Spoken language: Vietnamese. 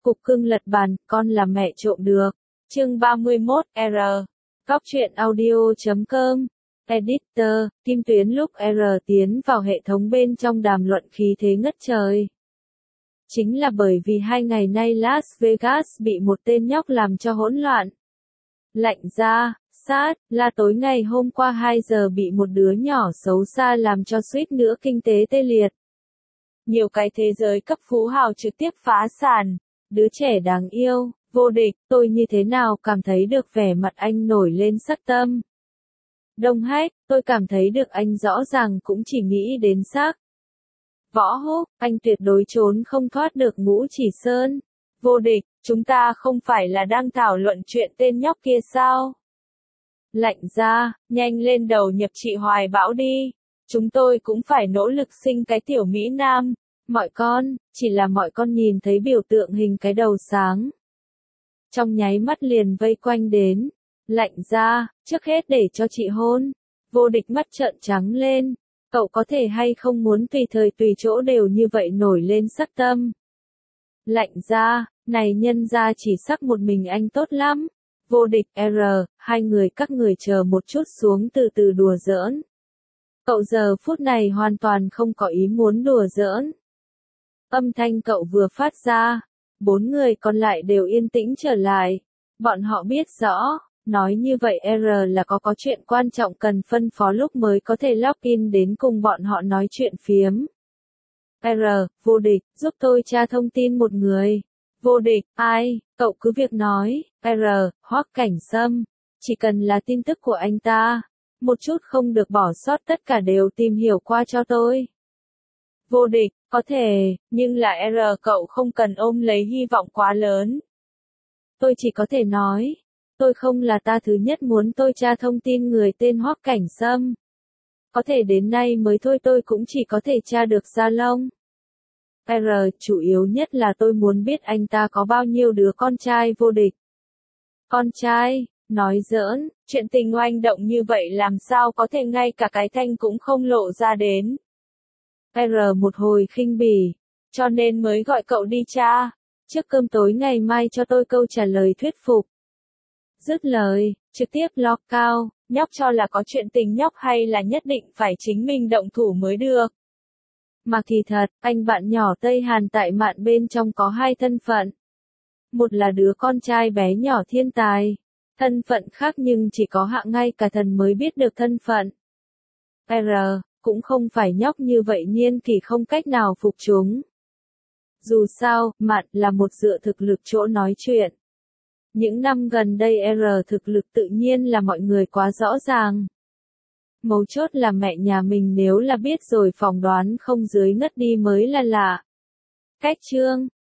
Cục cưng lật bàn, con là mẹ trộm được. Chương 31, R. Góc truyện audio.com. Editor, Kim Tuyến lúc R tiến vào hệ thống bên trong đàm luận khí thế ngất trời. Chính là bởi vì 2 ngày nay Las Vegas bị một tên nhóc làm cho hỗn loạn. Lạnh ra, sát, là tối ngày hôm qua 2 giờ bị một đứa nhỏ xấu xa làm cho suýt nữa kinh tế tê liệt. Nhiều cái thế giới cấp phú hào trực tiếp phá sản. Đứa trẻ đáng yêu, vô địch, tôi như thế nào cảm thấy được vẻ mặt anh nổi lên sắc tâm. Đông Hách, tôi cảm thấy được anh rõ ràng cũng chỉ nghĩ đến sắc. Võ Húc, anh tuyệt đối trốn không thoát được Ngũ Chỉ Sơn. Vô địch, chúng ta không phải là đang thảo luận chuyện tên nhóc kia sao? Lạnh ra, nhanh lên đầu nhập chị Hoài Bão đi. Chúng tôi cũng phải nỗ lực sinh cái tiểu Mỹ Nam. Mọi con, chỉ là mọi con nhìn thấy biểu tượng hình cái đầu sáng. Trong nháy mắt liền vây quanh đến. Lạnh ra, trước hết để cho chị hôn. Vô địch mắt trợn trắng lên. Cậu có thể hay không muốn tùy thời tùy chỗ đều như vậy nổi lên sắc tâm. Lạnh ra, này nhân ra chỉ sắc một mình anh tốt lắm. Vô địch R, hai người các người chờ một chút xuống từ từ đùa giỡn. Cậu giờ phút này hoàn toàn không có ý muốn đùa giỡn. Âm thanh cậu vừa phát ra, 4 người còn lại đều yên tĩnh trở lại. Bọn họ biết rõ, nói như vậy R là có chuyện quan trọng cần phân phó lúc mới có thể login đến cùng bọn họ nói chuyện phiếm. R, vô địch, giúp tôi tra thông tin một người. Vô địch, ai, cậu cứ việc nói. R, Hoắc Cảnh Sâm, chỉ cần là tin tức của anh ta, một chút không được bỏ sót tất cả đều tìm hiểu qua cho tôi. Vô địch, có thể, nhưng là R cậu không cần ôm lấy hy vọng quá lớn. Tôi chỉ có thể nói, tôi không là ta thứ nhất muốn tôi tra thông tin người tên Hoắc Cảnh Sâm. Có thể đến nay mới thôi tôi cũng chỉ có thể tra được Gia Long. R, chủ yếu nhất là tôi muốn biết anh ta có bao nhiêu đứa con trai. Vô địch. Con trai, nói giỡn, chuyện tình oanh động như vậy làm sao có thể ngay cả cái thanh cũng không lộ ra đến. R một hồi khinh bỉ, cho nên mới gọi cậu đi tra, trước cơm tối ngày mai cho tôi câu trả lời thuyết phục. Dứt lời, trực tiếp lock cao, nhóc cho là có chuyện tình nhóc hay là nhất định phải chính mình động thủ mới được. Mà kỳ thật, anh bạn nhỏ Tây Hàn tại mạn bên trong có 2 thân phận. Một là đứa con trai bé nhỏ thiên tài, thân phận khác nhưng chỉ có hạng ngay cả thần mới biết được thân phận. R, cũng không phải nhóc như vậy nhiên thì không cách nào phục chúng. Dù sao, mạn là một dựa thực lực chỗ nói chuyện. Những năm gần đây R thực lực tự nhiên là mọi người quá rõ ràng. Mấu chốt là mẹ nhà mình nếu là biết rồi phỏng đoán không dưới ngất đi mới là lạ. Cách chương,